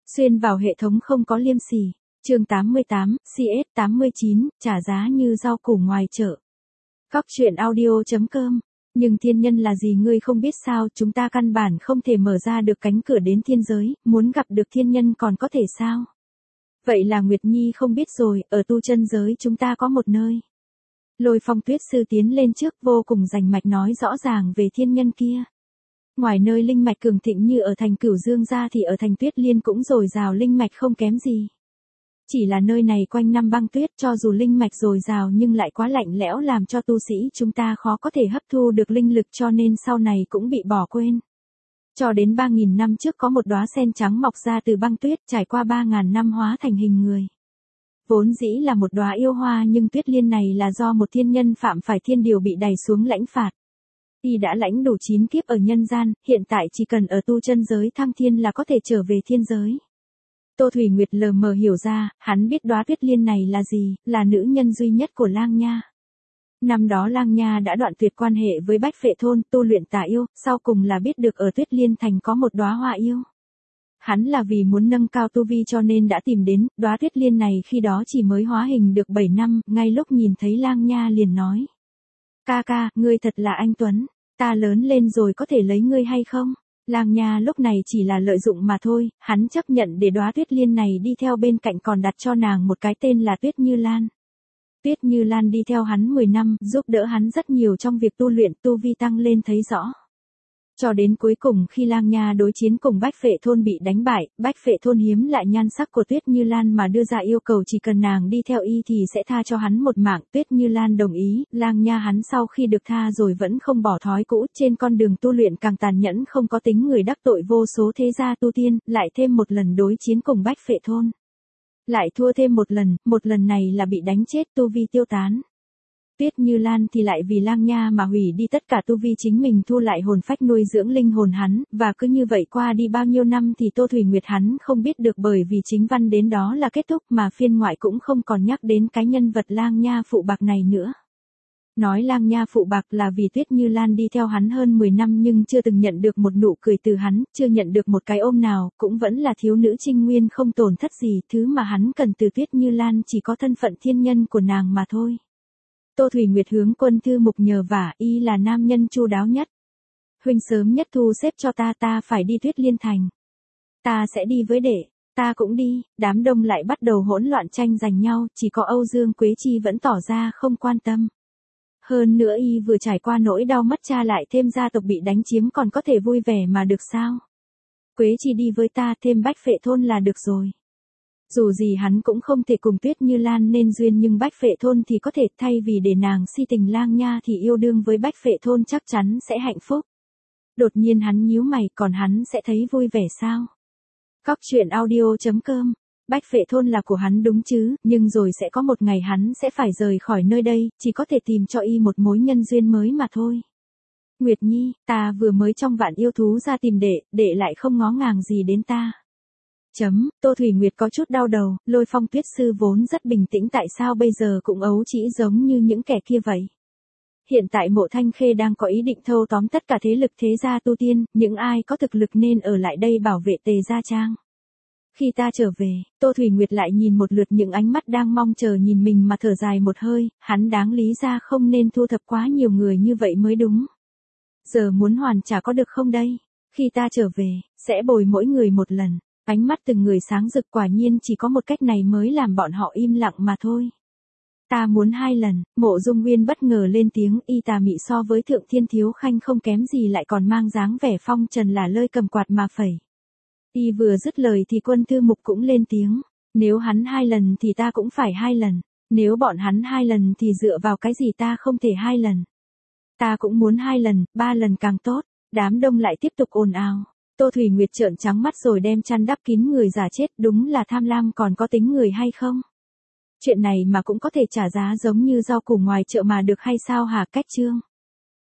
Xuyên vào hệ thống không có liêm sỉ. Chương 88, CS89, trả giá như rau củ ngoài chợ. Góc truyện audio.com. Nhưng thiên nhân là gì ngươi không biết sao, chúng ta căn bản không thể mở ra được cánh cửa đến thiên giới, muốn gặp được thiên nhân còn có thể sao? Vậy là Nguyệt Nhi không biết rồi, ở tu chân giới chúng ta có một nơi. Lôi Phong Tuyết sư tiến lên trước vô cùng rành mạch nói rõ ràng về thiên nhân kia. Ngoài nơi linh mạch cường thịnh như ở thành Cửu Dương ra thì ở thành Tuyết Liên cũng dồi dào linh mạch không kém gì. Chỉ là nơi này quanh năm băng tuyết, cho dù linh mạch dồi dào nhưng lại quá lạnh lẽo làm cho tu sĩ chúng ta khó có thể hấp thu được linh lực, cho nên sau này cũng bị bỏ quên. Cho đến 3.000 năm trước có một đóa sen trắng mọc ra từ băng tuyết, trải qua 3.000 năm hóa thành hình người. Vốn dĩ là một đóa yêu hoa nhưng Tuyết Liên này là do một thiên nhân phạm phải thiên điều bị đày xuống lãnh phạt. Y đã lãnh đủ 9 kiếp ở nhân gian, hiện tại chỉ cần ở tu chân giới thăng thiên là có thể trở về thiên giới. Tô Thủy Nguyệt lờ mờ hiểu ra, hắn biết đóa Tuyết Liên này là gì, là nữ nhân duy nhất của Lang Nha. Năm đó Lang Nha đã đoạn tuyệt quan hệ với Bách Phệ Thôn, tu luyện tà yêu, sau cùng là biết được ở Tuyết Liên thành có một đóa hoa yêu. Hắn là vì muốn nâng cao tu vi cho nên đã tìm đến, đóa Tuyết Liên này khi đó chỉ mới hóa hình được 7 năm, ngay lúc nhìn thấy Lang Nha liền nói. Ca ca, ngươi thật là anh Tuấn, ta lớn lên rồi có thể lấy ngươi hay không? Lang Nha lúc này chỉ là lợi dụng mà thôi, hắn chấp nhận để đóa Tuyết Liên này đi theo bên cạnh, còn đặt cho nàng một cái tên là Tuyết Như Lan. Tuyết Như Lan đi theo hắn 10 năm, giúp đỡ hắn rất nhiều trong việc tu luyện, tu vi tăng lên thấy rõ. Cho đến cuối cùng khi Lang Nha đối chiến cùng Bách Phệ Thôn bị đánh bại, Bách Phệ Thôn hiếm lại nhan sắc của Tuyết Như Lan mà đưa ra yêu cầu chỉ cần nàng đi theo y thì sẽ tha cho hắn một mạng. Tuyết Như Lan đồng ý, Lang Nha hắn sau khi được tha rồi vẫn không bỏ thói cũ, trên con đường tu luyện càng tàn nhẫn không có tính người, đắc tội vô số thế gia tu tiên, lại thêm một lần đối chiến cùng Bách Phệ Thôn. Lại thua thêm một lần này là bị đánh chết, tu vi tiêu tán. Tuyết Như Lan thì lại vì Lang Nha mà hủy đi tất cả tu vi chính mình, thu lại hồn phách nuôi dưỡng linh hồn hắn, và cứ như vậy qua đi bao nhiêu năm thì Tô Thủy Nguyệt hắn không biết được, bởi vì chính văn đến đó là kết thúc mà phiên ngoại cũng không còn nhắc đến cái nhân vật Lang Nha phụ bạc này nữa. Nói Lang Nha phụ bạc là vì Tuyết Như Lan đi theo hắn hơn 10 năm nhưng chưa từng nhận được một nụ cười từ hắn, chưa nhận được một cái ôm nào, cũng vẫn là thiếu nữ trinh nguyên không tổn thất gì, thứ mà hắn cần từ Tuyết Như Lan chỉ có thân phận thiên nhân của nàng mà thôi. Tô Thủy Nguyệt hướng Quân Thư Mục nhờ vả, y là nam nhân chu đáo nhất. Huynh sớm nhất thu xếp cho ta phải đi Tuyết Liên thành. Ta sẽ đi với đệ, ta cũng đi. Đám đông lại bắt đầu hỗn loạn tranh giành nhau, chỉ có Âu Dương Quế Chi vẫn tỏ ra không quan tâm. Hơn nữa y vừa trải qua nỗi đau mất cha lại thêm gia tộc bị đánh chiếm, còn có thể vui vẻ mà được sao? Quế Chi đi với ta, thêm Bách Phệ Thôn là được rồi. Dù gì hắn cũng không thể cùng Tuyết Như Lan nên duyên, nhưng Bách Phệ Thôn thì có thể, thay vì để nàng si tình Lang Nha thì yêu đương với Bách Phệ Thôn chắc chắn sẽ hạnh phúc. Đột nhiên hắn nhíu mày, còn hắn sẽ thấy vui vẻ sao? Góc truyện audio.com. Bách Phệ Thôn là của hắn đúng chứ, nhưng rồi sẽ có một ngày hắn sẽ phải rời khỏi nơi đây, chỉ có thể tìm cho y một mối nhân duyên mới mà thôi. Nguyệt Nhi, ta vừa mới trong vạn yêu thú ra tìm đệ lại không ngó ngàng gì đến ta. Tô Thủy Nguyệt có chút đau đầu, Lôi Phong Tuyết sư vốn rất bình tĩnh, tại sao bây giờ cũng ấu trĩ giống như những kẻ kia vậy? Hiện tại Mộ Thanh Khê đang có ý định thâu tóm tất cả thế lực thế gia tu tiên, những ai có thực lực nên ở lại đây bảo vệ Tề Gia Trang. Khi ta trở về, Tô Thủy Nguyệt lại nhìn một lượt những ánh mắt đang mong chờ nhìn mình mà thở dài một hơi, hắn đáng lý ra không nên thu thập quá nhiều người như vậy mới đúng. Giờ muốn hoàn trả có được không đây? Khi ta trở về, sẽ bồi mỗi người một lần. Ánh mắt từng người sáng rực, quả nhiên chỉ có một cách này mới làm bọn họ im lặng mà thôi. Ta muốn 2 lần, Mộ Dung Nguyên bất ngờ lên tiếng, y tà mị so với Thượng Thiên Thiếu Khanh không kém gì, lại còn mang dáng vẻ phong trần là lơi cầm quạt mà phẩy. Y vừa dứt lời thì Quân Thư Mục cũng lên tiếng, nếu hắn 2 lần thì ta cũng phải 2 lần, nếu bọn hắn 2 lần thì dựa vào cái gì ta không thể 2 lần. Ta cũng muốn 2 lần, 3 lần càng tốt. Đám đông lại tiếp tục ồn ào. Tô Thủy Nguyệt trợn trắng mắt rồi đem chăn đắp kín người giả chết, đúng là tham lam còn có tính người hay không? Chuyện này mà cũng có thể trả giá giống như rau củ ngoài chợ mà được hay sao hả? Cách chương